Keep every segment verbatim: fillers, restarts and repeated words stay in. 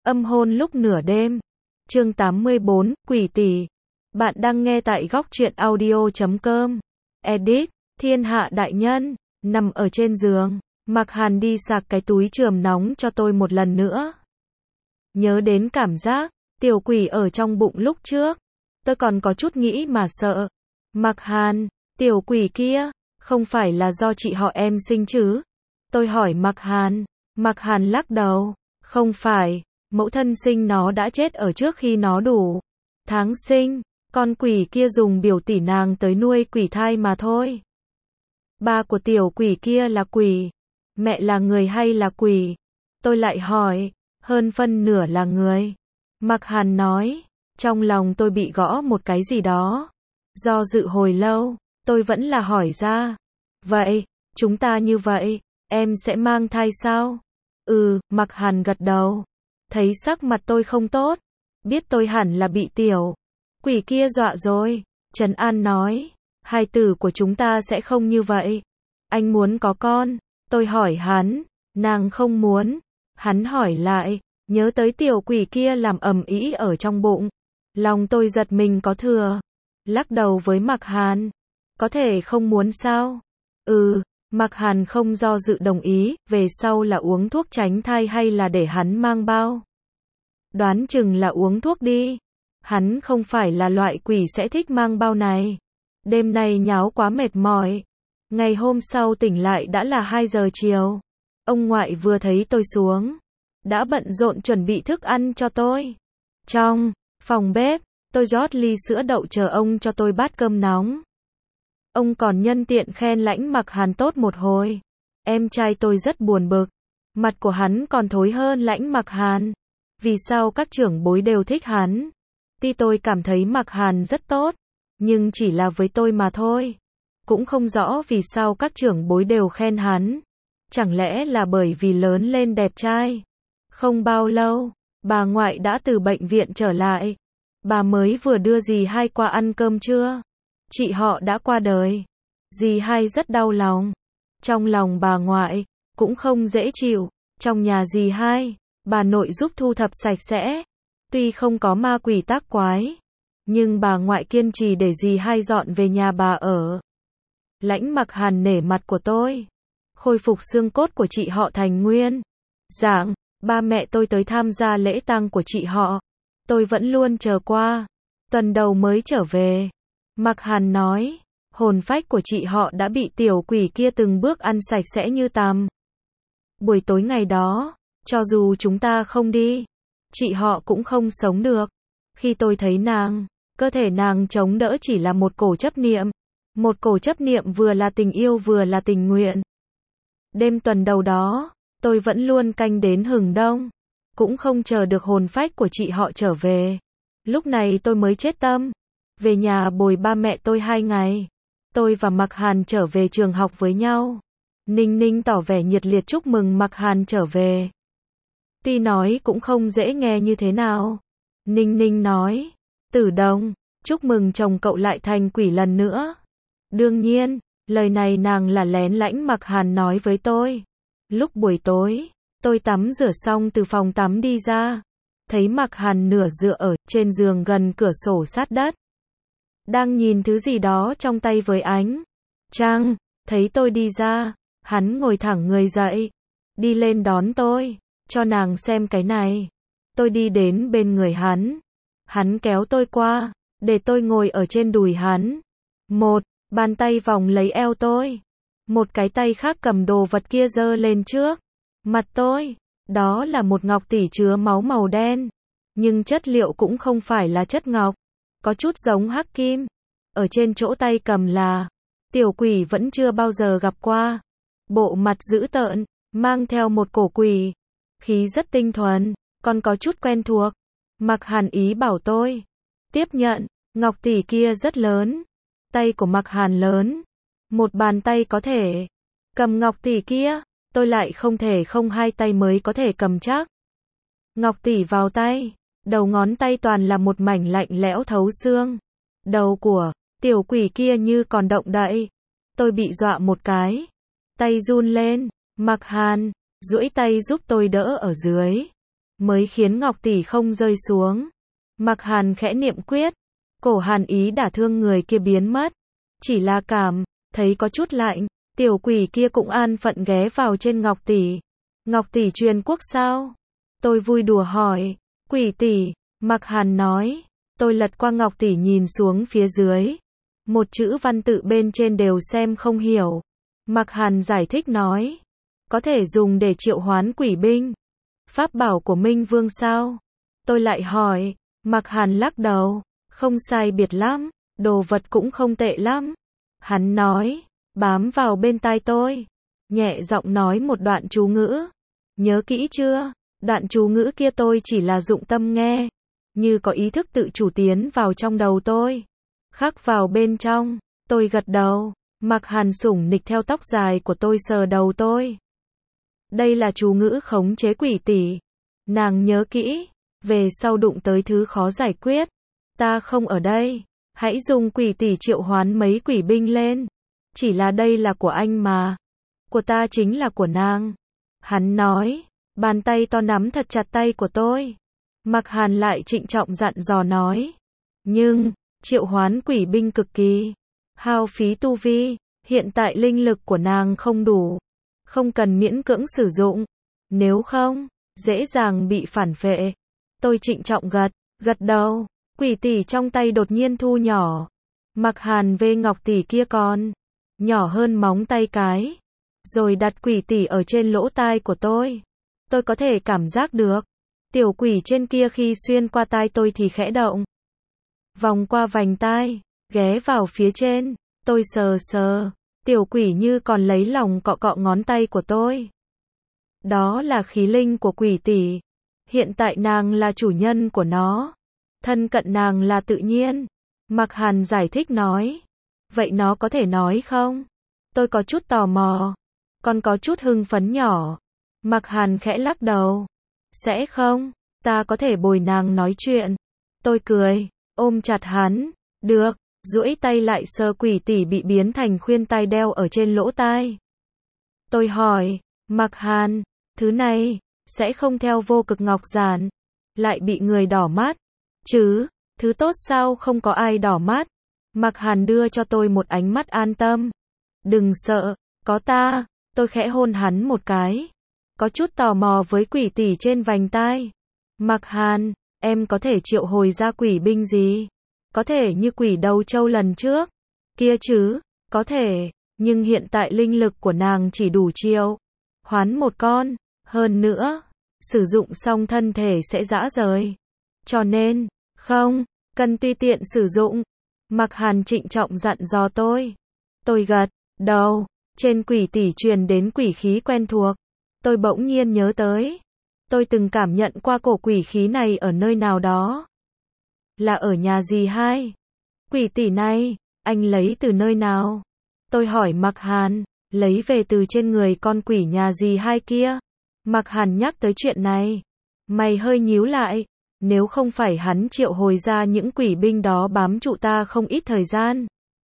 Âm hôn lúc nửa đêm. Chương tám mươi bốn, Quỷ tỷ. Bạn đang nghe tại góc truyện audio chấm com. Edit, Thiên Hạ đại nhân, nằm ở trên giường, Mạc Hàn đi sạc cái túi chườm nóng cho tôi một lần nữa. Nhớ đến cảm giác tiểu quỷ ở trong bụng lúc trước, tôi còn có chút nghĩ mà sợ. Mạc Hàn, tiểu quỷ kia, không phải là do chị họ em sinh chứ? Tôi hỏi Mạc Hàn. Mạc Hàn lắc đầu, không phải, mẫu thân sinh nó đã chết ở trước khi nó đủ tháng sinh, con quỷ kia dùng biểu tỷ nàng tới nuôi quỷ thai mà thôi. Ba của tiểu quỷ kia là quỷ, mẹ là người hay là quỷ? Tôi lại hỏi, hơn phân nửa là người. Mạc Hàn nói, trong lòng tôi bị gõ một cái gì đó. Do dự hồi lâu, tôi vẫn là hỏi ra, vậy, chúng ta như vậy, em sẽ mang thai sao? Ừ, Mạc Hàn gật đầu. Thấy sắc mặt tôi không tốt, biết tôi hẳn là bị tiểu quỷ kia dọa rồi. Trấn An nói, hài tử của chúng ta sẽ không như vậy. Anh muốn có con? Tôi hỏi hắn, nàng không muốn. Hắn hỏi lại, nhớ tới tiểu quỷ kia làm ầm ĩ ở trong bụng. Lòng tôi giật mình có thừa. Lắc đầu với Mạc Hàn, có thể không muốn sao? Ừ. Mạc Hàn không do dự đồng ý, về sau là uống thuốc tránh thai hay là để hắn mang bao? Đoán chừng là uống thuốc đi. Hắn không phải là loại quỷ sẽ thích mang bao này. Đêm nay nháo quá mệt mỏi. Ngày hôm sau tỉnh lại đã là hai giờ chiều. Ông ngoại vừa thấy tôi xuống, đã bận rộn chuẩn bị thức ăn cho tôi. Trong phòng bếp, tôi rót ly sữa đậu chờ ông cho tôi bát cơm nóng. Ông còn nhân tiện khen lãnh Mạc Hàn tốt một hồi. Em trai tôi rất buồn bực. Mặt của hắn còn thối hơn lãnh Mạc Hàn. Vì sao các trưởng bối đều thích hắn? Tuy tôi cảm thấy Mạc Hàn rất tốt, nhưng chỉ là với tôi mà thôi. Cũng không rõ vì sao các trưởng bối đều khen hắn. Chẳng lẽ là bởi vì lớn lên đẹp trai? Không bao lâu, bà ngoại đã từ bệnh viện trở lại. Bà mới vừa đưa dì hai qua ăn cơm trưa. Chị họ đã qua đời. Dì hai rất đau lòng. Trong lòng bà ngoại cũng không dễ chịu. Trong nhà dì hai, bà nội giúp thu thập sạch sẽ. Tuy không có ma quỷ tác quái, nhưng bà ngoại kiên trì để dì hai dọn về nhà bà ở. Lãnh Mạc Hàn nể mặt của tôi, khôi phục xương cốt của chị họ thành nguyên dạng. Ba mẹ tôi tới tham gia lễ tang của chị họ. Tôi vẫn luôn chờ qua. Tuần đầu mới trở về. Mạc Hàn nói, hồn phách của chị họ đã bị tiểu quỷ kia từng bước ăn sạch sẽ như tằm. Buổi tối ngày đó, cho dù chúng ta không đi, chị họ cũng không sống được. Khi tôi thấy nàng, cơ thể nàng chống đỡ chỉ là một cổ chấp niệm. Một cổ chấp niệm vừa là tình yêu vừa là tình nguyện. Đêm tuần đầu đó, tôi vẫn luôn canh đến hừng đông. Cũng không chờ được hồn phách của chị họ trở về. Lúc này tôi mới chết tâm. Về nhà bồi ba mẹ tôi hai ngày. Tôi và Mạc Hàn trở về trường học với nhau. Ninh Ninh tỏ vẻ nhiệt liệt chúc mừng Mạc Hàn trở về. Tuy nói cũng không dễ nghe như thế nào. Ninh Ninh nói, Tử Đồng, chúc mừng chồng cậu lại thành quỷ lần nữa. Đương nhiên, lời này nàng là lén lãnh Mạc Hàn nói với tôi. Lúc buổi tối, tôi tắm rửa xong từ phòng tắm đi ra. Thấy Mạc Hàn nửa dựa ở trên giường gần cửa sổ sát đất. Đang nhìn thứ gì đó trong tay với ánh trăng. Thấy tôi đi ra, hắn ngồi thẳng người dậy, đi lên đón tôi, cho nàng xem cái này. Tôi đi đến bên người hắn. Hắn kéo tôi qua, để tôi ngồi ở trên đùi hắn. Một bàn tay vòng lấy eo tôi. Một cái tay khác cầm đồ vật kia giơ lên trước mặt tôi. Đó là một ngọc tỷ chứa máu màu đen. Nhưng chất liệu cũng không phải là chất ngọc. Có chút giống hắc kim. Ở trên chỗ tay cầm là tiểu quỷ vẫn chưa bao giờ gặp qua. Bộ mặt dữ tợn, mang theo một cổ quỷ. Khí rất tinh thuần, còn có chút quen thuộc. Mạc Hàn ý bảo tôi tiếp nhận. Ngọc tỷ kia rất lớn. Tay của Mạc Hàn lớn. Một bàn tay có thể cầm ngọc tỷ kia. Tôi lại không thể không hai tay mới có thể cầm chắc. Ngọc tỷ vào tay. Đầu ngón tay toàn là một mảnh lạnh lẽo thấu xương. Đầu của tiểu quỷ kia như còn động đậy. Tôi bị dọa một cái. Tay run lên. Mạc Hàn duỗi tay giúp tôi đỡ ở dưới. mới khiến Ngọc tỷ không rơi xuống. Mạc Hàn khẽ niệm quyết, cổ hàn ý đả thương người kia biến mất. Chỉ là cảm thấy có chút lạnh, tiểu quỷ kia cũng an phận ghé vào trên Ngọc tỷ. Ngọc tỷ truyền quốc sao? Tôi vui đùa hỏi. Quỷ tỷ, Mạc Hàn nói. Tôi lật qua Ngọc tỷ nhìn xuống phía dưới. Một chữ văn tự bên trên đều xem không hiểu. Mạc Hàn giải thích nói. Có thể dùng để triệu hoán quỷ binh. Pháp bảo của Minh Vương sao? Tôi lại hỏi. Mạc Hàn lắc đầu. Không sai biệt lắm, đồ vật cũng không tệ lắm. Hắn nói, bám vào bên tai tôi. Nhẹ giọng nói một đoạn chú ngữ. Nhớ kỹ chưa? Đoạn chú ngữ kia tôi chỉ là dụng tâm nghe. Như có ý thức tự chủ tiến vào trong đầu tôi. Khắc vào bên trong. Tôi gật đầu. Mạc Hàn sủng nịch theo tóc dài của tôi sờ đầu tôi. Đây là chú ngữ khống chế quỷ tỷ. Nàng nhớ kỹ. Về sau đụng tới thứ khó giải quyết. Ta không ở đây. Hãy dùng quỷ tỷ triệu hoán mấy quỷ binh lên. Chỉ là đây là của anh mà. Của ta chính là của nàng. Hắn nói. Bàn tay to nắm thật chặt tay của tôi. Mạc Hàn lại trịnh trọng dặn dò nói. Nhưng, triệu hoán quỷ binh cực kỳ hao phí tu vi. Hiện tại linh lực của nàng không đủ. Không cần miễn cưỡng sử dụng. Nếu không, dễ dàng bị phản phệ. Tôi trịnh trọng gật, gật đầu. Quỷ tỷ trong tay đột nhiên thu nhỏ. Mạc Hàn về Ngọc tỷ kia còn nhỏ hơn móng tay cái. Rồi đặt quỷ tỷ ở trên lỗ tai của tôi. Tôi có thể cảm giác được. Tiểu quỷ trên kia khi xuyên qua tai tôi thì khẽ động. Vòng qua vành tai, ghé vào phía trên. Tôi sờ sờ. Tiểu quỷ như còn lấy lòng cọ cọ ngón tay của tôi. Đó là khí linh của quỷ tỷ. Hiện tại nàng là chủ nhân của nó. Thân cận nàng là tự nhiên. Mạc Hàn giải thích nói. Vậy nó có thể nói không? Tôi có chút tò mò. Còn có chút hưng phấn nhỏ. Mạc Hàn khẽ lắc đầu. Sẽ không, ta có thể bồi nàng nói chuyện. Tôi cười, ôm chặt hắn. Được, duỗi tay lại sờ quỷ tỷ bị biến thành khuyên tai đeo ở trên lỗ tai. Tôi hỏi, Mạc Hàn, thứ này sẽ không theo vô cực ngọc giản lại bị người đỏ mắt chứ? Thứ tốt sao không có ai đỏ mắt? Mạc Hàn đưa cho tôi một ánh mắt an tâm. Đừng sợ, có ta. Tôi khẽ hôn hắn một cái. Có chút tò mò với quỷ tỷ trên vành tai. Mạc Hàn, em có thể triệu hồi ra quỷ binh gì? Có thể như quỷ đầu trâu lần trước kia chứ? Có thể, nhưng hiện tại linh lực của nàng chỉ đủ triệu hoán một con. Hơn nữa, sử dụng xong thân thể sẽ rã rời. Cho nên, không cần tùy tiện sử dụng. Mạc Hàn trịnh trọng dặn dò tôi. Tôi gật đầu. Trên quỷ tỷ truyền đến quỷ khí quen thuộc. Tôi bỗng nhiên nhớ tới. Tôi từng cảm nhận qua cổ quỷ khí này ở nơi nào đó. Là ở nhà dì hai. Quỷ tỷ này, anh lấy từ nơi nào? Tôi hỏi Mạc Hàn. Lấy về từ trên người con quỷ nhà dì hai kia. Mạc Hàn nhắc tới chuyện này. Mày hơi nhíu lại. Nếu không phải hắn triệu hồi ra những quỷ binh đó bám trụ ta không ít thời gian,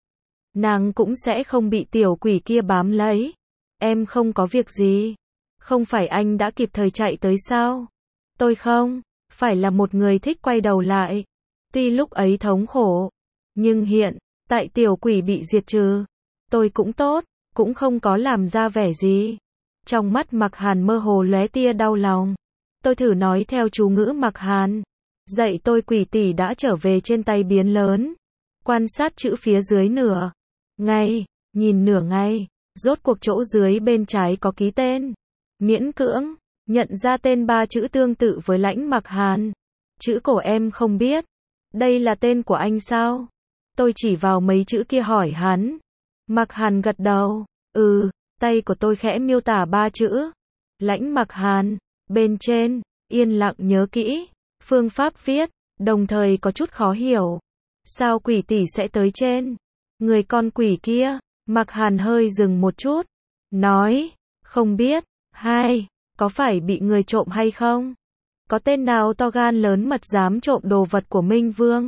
nàng cũng sẽ không bị tiểu quỷ kia bám lấy. Em không có việc gì. Không phải anh đã kịp thời chạy tới sao? Tôi không phải là một người thích quay đầu lại. Tuy lúc ấy thống khổ, nhưng hiện tại tiểu quỷ bị diệt trừ, tôi cũng tốt, cũng không có làm ra vẻ gì. Trong mắt Mạc Hàn mơ hồ lóe tia đau lòng. Tôi thử nói theo chú ngữ Mạc Hàn. Dạy tôi quỷ tỷ đã trở về trên tay biến lớn. Quan sát chữ phía dưới nửa ngày, nhìn nửa ngày, rốt cuộc chỗ dưới bên trái có ký tên. Miễn cưỡng, nhận ra tên ba chữ tương tự với Lãnh Mạc Hàn. Chữ cổ em không biết. Đây là tên của anh sao? Tôi chỉ vào mấy chữ kia hỏi hắn. Mạc Hàn gật đầu. Ừ, tay của tôi khẽ miêu tả ba chữ. Lãnh Mạc Hàn. Bên trên, yên lặng nhớ kỹ. Phương pháp viết, đồng thời có chút khó hiểu. Sao quỷ tỷ sẽ tới trên người con quỷ kia? Mạc Hàn hơi dừng một chút. Nói, không biết. Hai, có phải bị người trộm hay không? Có tên nào to gan lớn mật dám trộm đồ vật của Minh Vương?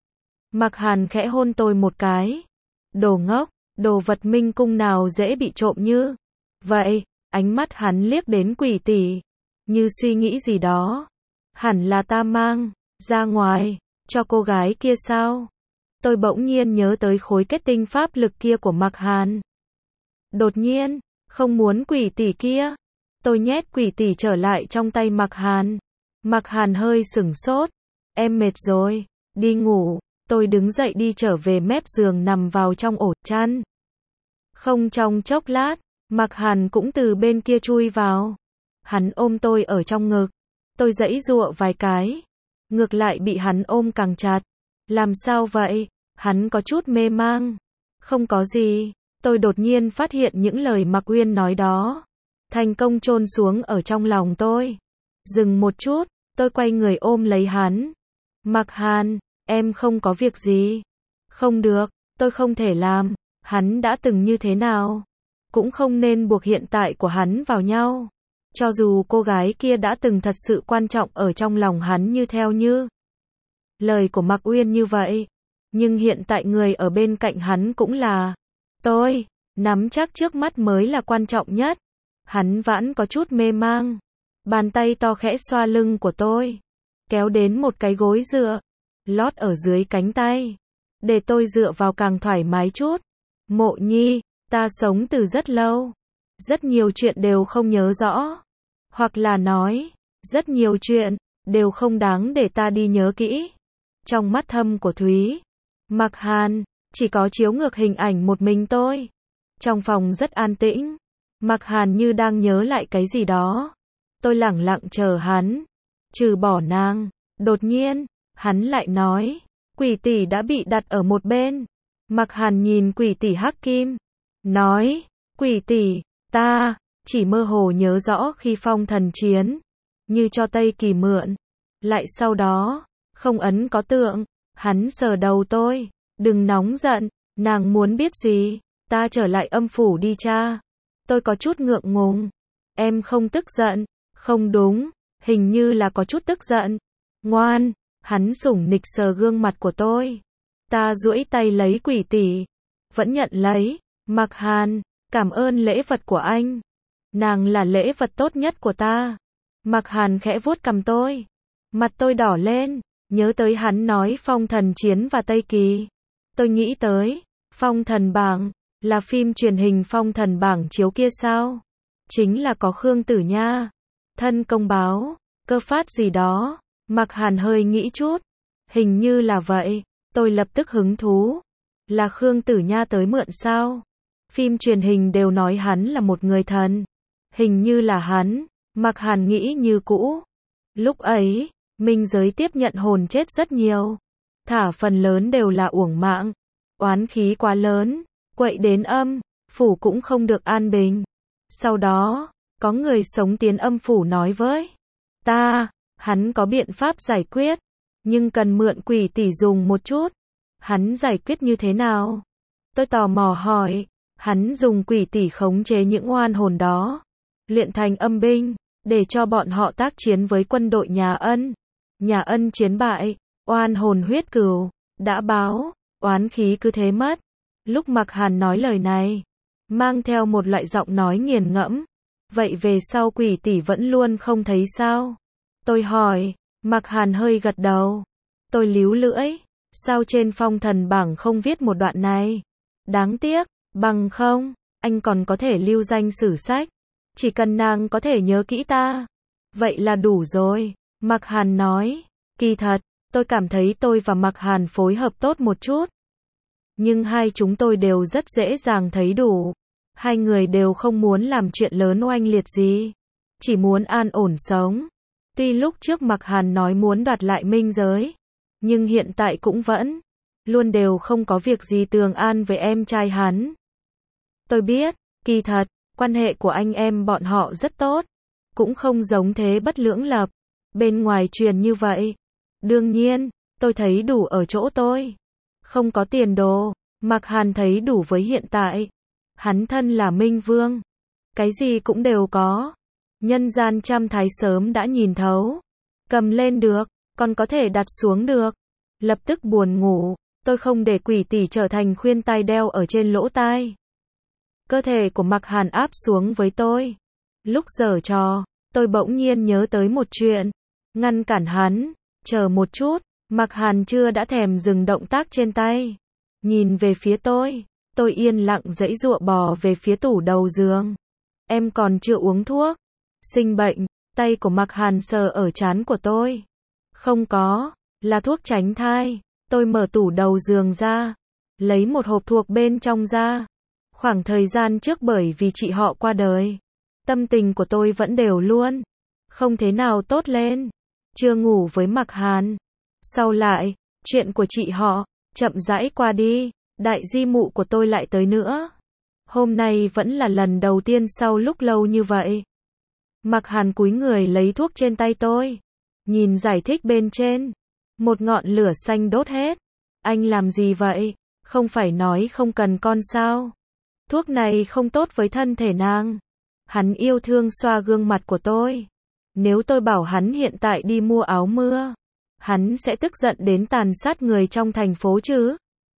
Mạc Hàn khẽ hôn tôi một cái. Đồ ngốc, đồ vật Minh Cung nào dễ bị trộm như vậy? Ánh mắt hắn liếc đến quỷ tỷ, như suy nghĩ gì đó. Hẳn là ta mang ra ngoài cho cô gái kia sao? Tôi bỗng nhiên nhớ tới khối kết tinh pháp lực kia của Mạc Hàn. Đột nhiên, không muốn quỷ tỷ kia. Tôi nhét quỷ tỷ trở lại trong tay Mạc Hàn. Mạc Hàn hơi sửng sốt. Em mệt rồi, đi ngủ. Tôi đứng dậy đi trở về mép giường nằm vào trong ổ chăn. Không trong chốc lát, Mạc Hàn cũng từ bên kia chui vào. Hắn ôm tôi ở trong ngực. Tôi giãy giụa vài cái. Ngược lại bị hắn ôm càng chặt. Làm sao vậy? Hắn có chút mê mang. Không có gì. Tôi đột nhiên phát hiện những lời Mạc Uyên nói đó thành công chôn xuống ở trong lòng tôi. Dừng một chút, tôi quay người ôm lấy hắn. Mạc Hàn, em không có việc gì. Không được, tôi không thể làm. Hắn đã từng như thế nào? Cũng không nên buộc hiện tại của hắn vào nhau. Cho dù cô gái kia đã từng thật sự quan trọng ở trong lòng hắn như theo như lời của Mạc Uyên như vậy. Nhưng hiện tại người ở bên cạnh hắn cũng là tôi. Nắm chắc trước mắt mới là quan trọng nhất. Hắn vẫn có chút mê mang. Bàn tay to khẽ xoa lưng của tôi. Kéo đến một cái gối dựa. Lót ở dưới cánh tay. Để tôi dựa vào càng thoải mái chút. Mộ Nhi, ta sống từ rất lâu. Rất nhiều chuyện đều không nhớ rõ. Hoặc là nói, rất nhiều chuyện đều không đáng để ta đi nhớ kỹ. Trong mắt thâm của Thúy, Mạc Hàn, chỉ có chiếu ngược hình ảnh một mình tôi. Trong phòng rất an tĩnh. Mạc Hàn như đang nhớ lại cái gì đó. Tôi lẳng lặng chờ hắn. Trừ bỏ nàng. Đột nhiên, hắn lại nói. Quỷ tỷ đã bị đặt ở một bên. Mạc Hàn nhìn quỷ tỷ hắc kim. Nói. Quỷ tỷ, ta chỉ mơ hồ nhớ rõ khi phong thần chiến. Như cho Tây Kỳ mượn. Lại sau đó, không ấn có tượng. Hắn sờ đầu tôi. Đừng nóng giận. Nàng muốn biết gì? Ta trở lại âm phủ đi cha. Tôi có chút ngượng ngùng. Em không tức giận. Không đúng. Hình như là có chút tức giận. Ngoan. Hắn sủng nịch sờ gương mặt của tôi. Ta duỗi tay lấy quỷ tỷ. Vẫn nhận lấy. Mạc Hàn, cảm ơn lễ vật của anh. Nàng là lễ vật tốt nhất của ta. Mạc Hàn khẽ vuốt cằm tôi. Mặt tôi đỏ lên. Nhớ tới hắn nói phong thần chiến và Tây Kỳ. Tôi nghĩ tới. Phong thần bảng. Là phim truyền hình phong thần bảng chiếu kia sao? Chính là có Khương Tử Nha. Thân công báo. Cơ phát gì đó. Mạc Hàn hơi nghĩ chút. Hình như là vậy. Tôi lập tức hứng thú. Là Khương Tử Nha tới mượn sao? Phim truyền hình đều nói hắn là một người thần. Hình như là hắn. Mạc Hàn nghĩ như cũ. Lúc ấy, minh giới tiếp nhận hồn chết rất nhiều. Thả phần lớn đều là uổng mạng. Oán khí quá lớn. Quậy đến âm, phủ cũng không được an bình. Sau đó, có người sống tiến âm phủ nói với ta, hắn có biện pháp giải quyết, nhưng cần mượn quỷ tỷ dùng một chút. Hắn giải quyết như thế nào? Tôi tò mò hỏi. Hắn dùng quỷ tỷ khống chế những oan hồn đó, luyện thành âm binh, để cho bọn họ tác chiến với quân đội nhà Ân. Nhà Ân chiến bại, oan hồn huyết cừu đã báo, oán khí cứ thế mất. Lúc Mạc Hàn nói lời này, mang theo một loại giọng nói nghiền ngẫm. Vậy về sau quỷ tỷ vẫn luôn không thấy sao? Tôi hỏi. Mạc Hàn hơi gật đầu. Tôi líu lưỡi. Sao trên phong thần bảng không viết một đoạn này? Đáng tiếc, bằng không, anh còn có thể lưu danh sử sách. Chỉ cần nàng có thể nhớ kỹ ta. Vậy là đủ rồi. Mạc Hàn nói. Kỳ thật, tôi cảm thấy tôi và Mạc Hàn phối hợp tốt một chút. Nhưng hai chúng tôi đều rất dễ dàng thấy đủ. Hai người đều không muốn làm chuyện lớn oanh liệt gì. Chỉ muốn an ổn sống. Tuy lúc trước Mạc Hàn nói muốn đoạt lại minh giới. Nhưng hiện tại cũng vẫn. Luôn đều không có việc gì tường an với em trai hắn. Tôi biết, kỳ thật, quan hệ của anh em bọn họ rất tốt. Cũng không giống thế bất lưỡng lập. Bên ngoài truyền như vậy. Đương nhiên, tôi thấy đủ ở chỗ tôi. Không có tiền đồ. Mạc Hàn thấy đủ với hiện tại. Hắn thân là Minh Vương. Cái gì cũng đều có. Nhân gian trăm thái sớm đã nhìn thấu. Cầm lên được, còn có thể đặt xuống được. Lập tức buồn ngủ. Tôi không để quỷ tỷ trở thành khuyên tai đeo ở trên lỗ tai. Cơ thể của Mạc Hàn áp xuống với tôi. Lúc giở trò, tôi bỗng nhiên nhớ tới một chuyện. ngăn cản hắn. Chờ một chút, Mạc Hàn chưa đã thèm dừng động tác trên tay. Nhìn về phía tôi. Tôi yên lặng giãy giụa bò về phía tủ đầu giường. Em còn chưa uống thuốc. Sinh bệnh. Tay của Mạc Hàn sờ ở trán của tôi. Không có, là thuốc tránh thai. Tôi mở tủ đầu giường ra. Lấy một hộp thuốc bên trong ra. Khoảng thời gian trước bởi vì chị họ qua đời. Tâm tình của tôi vẫn đều luôn. Không thế nào tốt lên. Chưa ngủ với Mạc Hàn. Sau lại, chuyện của chị họ, chậm rãi qua đi. Đại di mụ của tôi lại tới nữa. Hôm nay vẫn là lần đầu tiên sau lúc lâu như vậy. Mạc Hàn cúi người lấy thuốc trên tay tôi. Nhìn giải thích bên trên. Một ngọn lửa xanh đốt hết. Anh làm gì vậy? Không phải nói không cần con sao? Thuốc này không tốt với thân thể nàng. Hắn yêu thương xoa gương mặt của tôi. Nếu tôi bảo hắn hiện tại đi mua áo mưa, hắn sẽ tức giận đến tàn sát người trong thành phố chứ.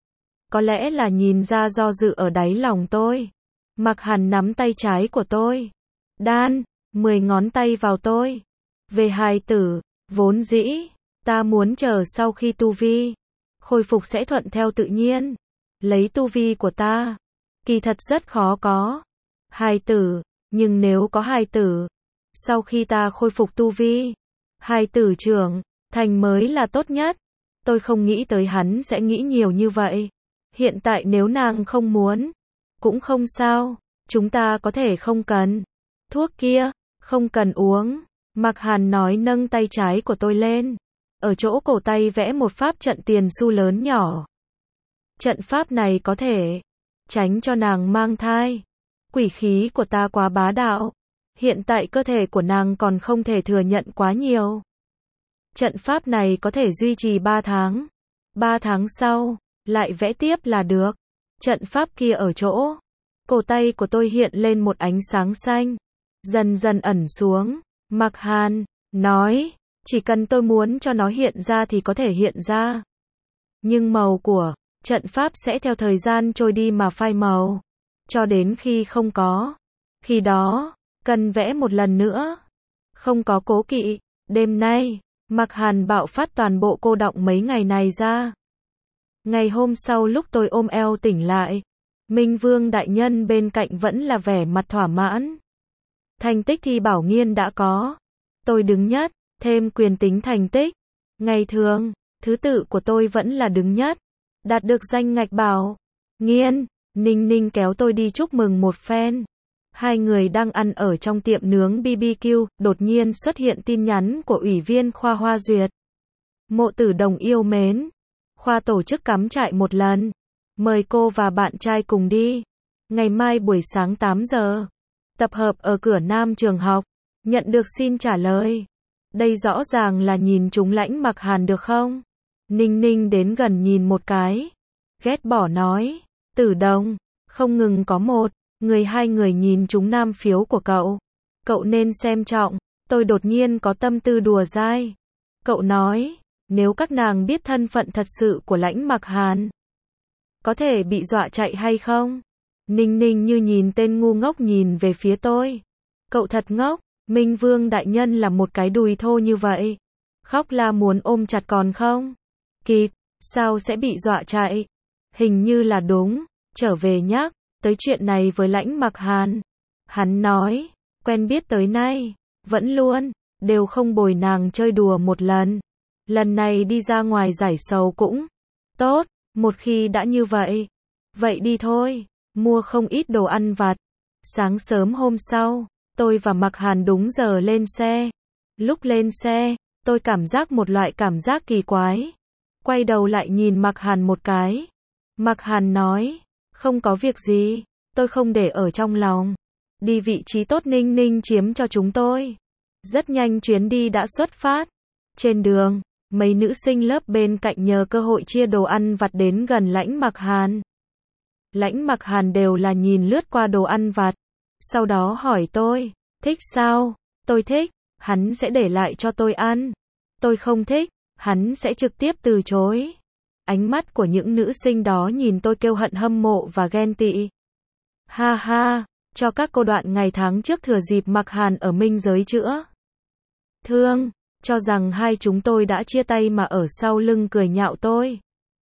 Có lẽ là nhìn ra do dự ở đáy lòng tôi. Mạc Hàn nắm tay trái của tôi. Đan, mười ngón tay vào tôi. Về hài tử, vốn dĩ, ta muốn chờ sau khi tu vi khôi phục sẽ thuận theo tự nhiên. Lấy tu vi của ta, kỳ thật rất khó có hài tử, nhưng nếu có hài tử, sau khi ta khôi phục tu vi, hài tử trưởng thành mới là tốt nhất. Tôi không nghĩ tới hắn sẽ nghĩ nhiều như vậy. Hiện tại nếu nàng không muốn, cũng không sao, chúng ta có thể không cần. Thuốc kia, không cần uống. Mạc Hàn nói nâng tay trái của tôi lên. Ở chỗ cổ tay vẽ một pháp trận tiền xu lớn nhỏ. Trận pháp này có thể tránh cho nàng mang thai. Quỷ khí của ta quá bá đạo. Hiện tại cơ thể của nàng còn không thể thừa nhận quá nhiều. Trận pháp này có thể duy trì ba tháng. ba tháng sau, lại vẽ tiếp là được. Trận pháp kia ở chỗ cổ tay của tôi hiện lên một ánh sáng xanh. Dần dần ẩn xuống. Mạc Hàn nói, chỉ cần tôi muốn cho nó hiện ra thì có thể hiện ra. Nhưng màu của trận pháp sẽ theo thời gian trôi đi mà phai màu. Cho đến khi không có. Khi đó, cần vẽ một lần nữa. Không có cố kỵ. Đêm nay, Mạc Hàn bạo phát toàn bộ cô đọng mấy ngày này ra. Ngày hôm sau lúc tôi ôm eo tỉnh lại, Minh Vương đại nhân bên cạnh vẫn là vẻ mặt thỏa mãn. Thành tích thi bảo nghiên đã có. Tôi đứng nhất, thêm quyền tính thành tích. Ngày thường, thứ tự của tôi vẫn là đứng nhất. Đạt được danh ngạch bảo nghiên. Ninh Ninh kéo tôi đi chúc mừng một phen. Hai người đang ăn ở trong tiệm nướng bê bê quy, đột nhiên xuất hiện tin nhắn của ủy viên khoa Hoa Duyệt. Mộ Tử Đồng yêu mến. Khoa tổ chức cắm trại một lần. Mời cô và bạn trai cùng đi. Ngày mai buổi sáng tám giờ. Tập hợp ở cửa Nam trường học. Nhận được xin trả lời. Đây rõ ràng là nhìn chúng Lãnh Mạc Hàn được không? Ninh Ninh đến gần nhìn một cái. Ghét bỏ nói. Tử Đồng, không ngừng có một người hai người nhìn chúng nam phiếu của cậu. Cậu nên xem trọng. Tôi đột nhiên có tâm tư đùa dai. Cậu nói, nếu các nàng biết thân phận thật sự của Lãnh Mạc Hàn, có thể bị dọa chạy hay không? Ninh Ninh như nhìn tên ngu ngốc nhìn về phía tôi. Cậu thật ngốc, Minh Vương đại nhân là một cái đùi thô như vậy. Khóc la muốn ôm chặt còn không? Kịp, sao sẽ bị dọa chạy? Hình như là đúng, trở về nhắc tới chuyện này với Lãnh Mạc Hàn. Hắn nói, quen biết tới nay, vẫn luôn, đều không bồi nàng chơi đùa một lần. Lần này đi ra ngoài giải sầu cũng tốt, một khi đã như vậy. Vậy đi thôi, mua không ít đồ ăn vặt. Sáng sớm hôm sau, tôi và Mạc Hàn đúng giờ lên xe. Lúc lên xe, tôi cảm giác một loại cảm giác kỳ quái. Quay đầu lại nhìn Mạc Hàn một cái. Mạc Hàn nói, không có việc gì, tôi không để ở trong lòng. Đi vị trí tốt Ninh Ninh chiếm cho chúng tôi. Rất nhanh chuyến đi đã xuất phát. Trên đường, mấy nữ sinh lớp bên cạnh nhờ cơ hội chia đồ ăn vặt đến gần Lãnh Mạc Hàn. Lãnh Mạc Hàn đều là nhìn lướt qua đồ ăn vặt. Sau đó hỏi tôi, thích sao? Tôi thích, hắn sẽ để lại cho tôi ăn. Tôi không thích, hắn sẽ trực tiếp từ chối. Ánh mắt của những nữ sinh đó nhìn tôi kêu hận hâm mộ và ghen tị. Ha ha, cho các cô đoạn ngày tháng trước thừa dịp Mạc Hàn ở minh giới chữa thương. cho rằng hai chúng tôi đã chia tay mà ở sau lưng cười nhạo tôi.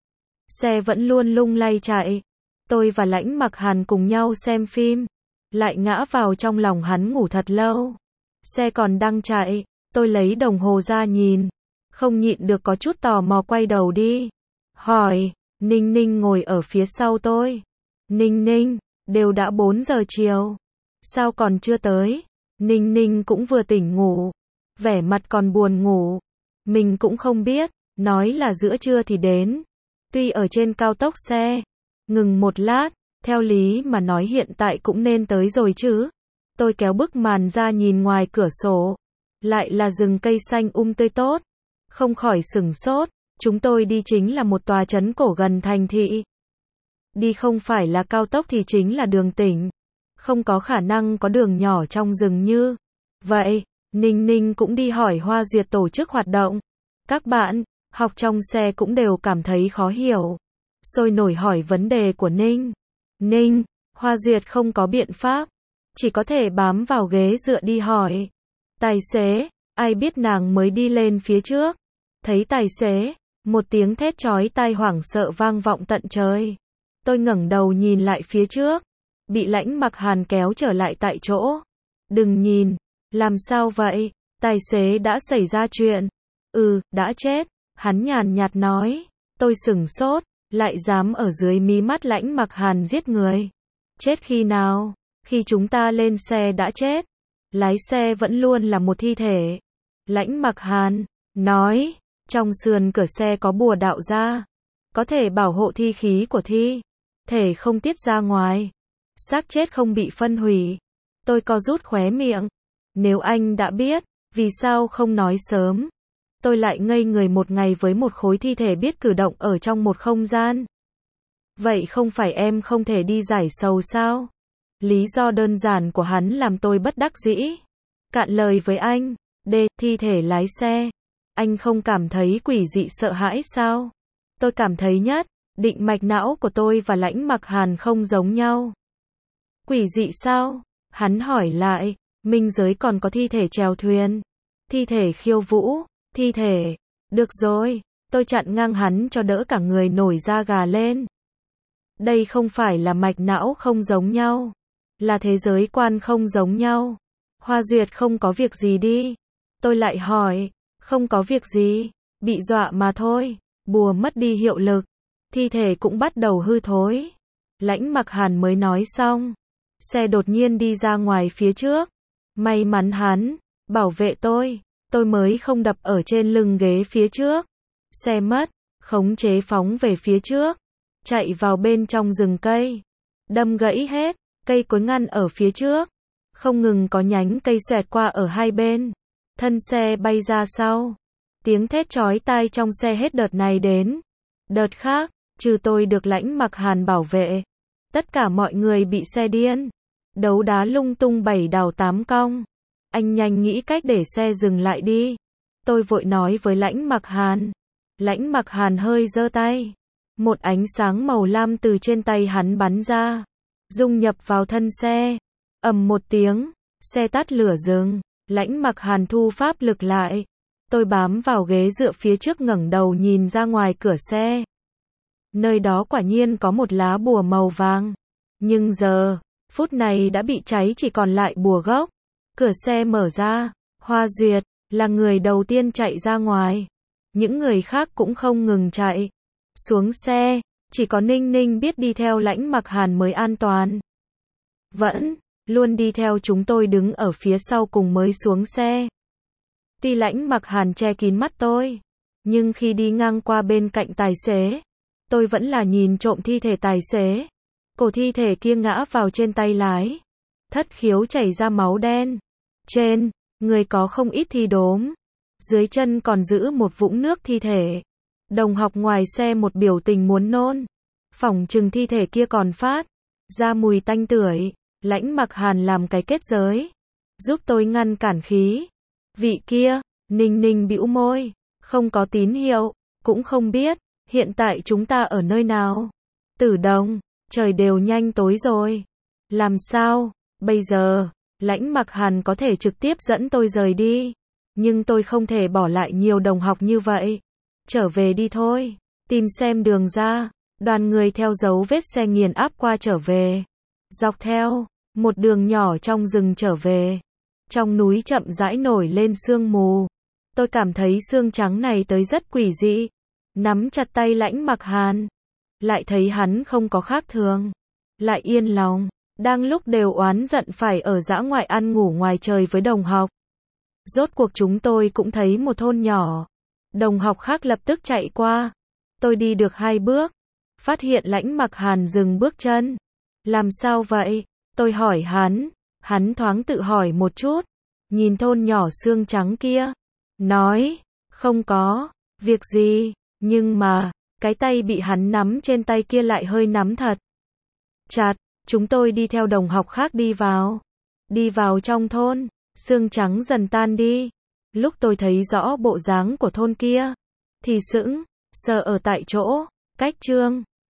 Xe vẫn luôn lung lay chạy. Tôi và Lãnh Mặc Hàn cùng nhau xem phim, lại ngã vào trong lòng hắn ngủ thật lâu. Xe còn đang chạy, tôi lấy đồng hồ ra nhìn, không nhịn được có chút tò mò quay đầu đi. Hỏi, Ninh Ninh ngồi ở phía sau tôi. Ninh Ninh, đều đã bốn giờ chiều. Sao còn chưa tới? Ninh Ninh cũng vừa tỉnh ngủ, vẻ mặt còn buồn ngủ. Mình cũng không biết, nói là giữa trưa thì đến. Tuy ở trên cao tốc xe ngừng một lát, theo lý mà nói hiện tại cũng nên tới rồi chứ. Tôi kéo bức màn ra nhìn ngoài cửa sổ, lại là rừng cây xanh um tươi tốt. Không khỏi sửng sốt, chúng tôi đi chính là một tòa trấn cổ gần thành thị. Đi không phải là cao tốc thì chính là đường tỉnh. Không có khả năng có đường nhỏ trong rừng như vậy. Ninh Ninh cũng đi hỏi Hoa Duyệt tổ chức hoạt động. Các bạn học trong xe cũng đều cảm thấy khó hiểu, sôi nổi hỏi vấn đề của Ninh Ninh. Hoa Duyệt không có biện pháp, chỉ có thể bám vào ghế dựa đi hỏi tài xế. Ai biết nàng mới đi lên phía trước, thấy tài xế, một tiếng thét chói tai hoảng sợ vang vọng tận trời. Tôi ngẩng đầu nhìn lại phía trước, bị Lãnh Mặc Hàn kéo trở lại tại chỗ. Đừng nhìn, làm sao vậy? Tài xế đã xảy ra chuyện. Ừ, đã chết, hắn nhàn nhạt nói. Tôi sửng sốt, lại dám ở dưới mí mắt Lãnh Mặc Hàn giết người. Chết khi nào? Khi chúng ta lên xe đã chết. Lái xe vẫn luôn là một thi thể. Lãnh Mặc Hàn nói, trong sườn cửa xe có bùa đạo gia, có thể bảo hộ thi khí của thi thể không tiết ra ngoài, xác chết không bị phân hủy. Tôi co rút khóe miệng. Nếu anh đã biết, vì sao không nói sớm? Tôi lại ngây người một ngày với một khối thi thể biết cử động ở trong một không gian. Vậy không phải em không thể đi giải sầu sao? Lý do đơn giản của hắn làm tôi bất đắc dĩ. Cạn lời với anh, D, thi thể lái xe. Anh không cảm thấy quỷ dị sợ hãi sao? Tôi cảm thấy nhất định mạch não của tôi và Lãnh Mặc Hàn không giống nhau. Quỷ dị sao? Hắn hỏi lại, minh giới còn có thi thể chèo thuyền, thi thể khiêu vũ, thi thể. Được rồi, tôi chặn ngang hắn cho đỡ cả người nổi da gà lên. Đây không phải là mạch não không giống nhau, là thế giới quan không giống nhau. Hoa Duyệt không có việc gì đi. Tôi lại hỏi, không có việc gì, bị dọa mà thôi, bùa mất đi hiệu lực, thi thể cũng bắt đầu hư thối. Lãnh Mặc Hàn mới nói xong, xe đột nhiên đi ra ngoài phía trước. May mắn hắn bảo vệ tôi, tôi mới không đập ở trên lưng ghế phía trước. Xe mất khống chế phóng về phía trước, chạy vào bên trong rừng cây, đâm gãy hết cây cối ngăn ở phía trước, không ngừng có nhánh cây xoẹt qua ở hai bên. Thân xe bay ra sau, tiếng thét chói tai trong xe hết đợt này đến đợt khác, trừ tôi được Lãnh Mặc Hàn bảo vệ, tất cả mọi người bị xe điên đấu đá lung tung bảy đào tám cong. Anh nhanh nghĩ cách để xe dừng lại đi. Tôi vội nói với Lãnh Mặc Hàn. Lãnh Mặc Hàn hơi giơ tay, một ánh sáng màu lam từ trên tay hắn bắn ra, dung nhập vào thân xe. Ầm một tiếng, xe tắt lửa dừng. Lãnh Mặc Hàn thu pháp lực lại. Tôi bám vào ghế dựa phía trước ngẩng đầu nhìn ra ngoài cửa xe. Nơi đó quả nhiên có một lá bùa màu vàng. Nhưng giờ, phút này đã bị cháy chỉ còn lại bùa gốc. Cửa xe mở ra, Hoa Duyệt là người đầu tiên chạy ra ngoài. Những người khác cũng không ngừng chạy. Xuống xe, chỉ có Ninh Ninh biết đi theo Lãnh Mặc Hàn mới an toàn. Vẫn luôn đi theo chúng tôi đứng ở phía sau cùng mới xuống xe. Tuy Lãnh Mặc Hàn che kín mắt tôi, nhưng khi đi ngang qua bên cạnh tài xế, tôi vẫn là nhìn trộm thi thể tài xế. Cổ thi thể kia ngã vào trên tay lái, thất khiếu chảy ra máu đen. Trên người có không ít thi đốm, dưới chân còn giữ một vũng nước thi thể. Đồng học ngoài xe một biểu tình muốn nôn. Phỏng chừng thi thể kia còn phát ra mùi tanh tưởi. Lãnh Mặc Hàn làm cái kết giới, giúp tôi ngăn cản khí vị kia. Ninh Ninh bĩu môi, không có tín hiệu, cũng không biết hiện tại chúng ta ở nơi nào. Tử Đồng, trời đều nhanh tối rồi, làm sao bây giờ? Lãnh Mặc Hàn có thể trực tiếp dẫn tôi rời đi, Nhưng tôi không thể bỏ lại nhiều đồng học như vậy. Trở về đi thôi. Tìm xem đường ra. Đoàn người theo dấu vết xe nghiền áp qua trở về. Dọc theo một đường nhỏ trong rừng trở về. Trong núi chậm rãi nổi lên sương mù. Tôi cảm thấy sương trắng này tới rất quỷ dị. Nắm chặt tay Lãnh Mặc Hàn. Lại thấy hắn không có khác thường. Lại yên lòng. Đang lúc đều oán giận phải ở dã ngoại ăn ngủ ngoài trời với đồng học. Rốt cuộc chúng tôi cũng thấy một thôn nhỏ. Đồng học khác lập tức chạy qua. Tôi đi được hai bước. Phát hiện Lãnh Mặc Hàn dừng bước chân. Làm sao vậy? Tôi hỏi hắn. Hắn thoáng tự hỏi một chút. Nhìn thôn nhỏ xương trắng kia. Nói. Không có. Việc gì. Nhưng mà. Cái tay bị hắn nắm trên tay kia lại hơi nắm thật chặt. Chúng tôi đi theo đồng học khác đi vào. Đi vào trong thôn. Sương trắng dần tan đi. Lúc tôi thấy rõ bộ dáng của thôn kia. Thì sững. Sờ ở tại chỗ. Cách Trương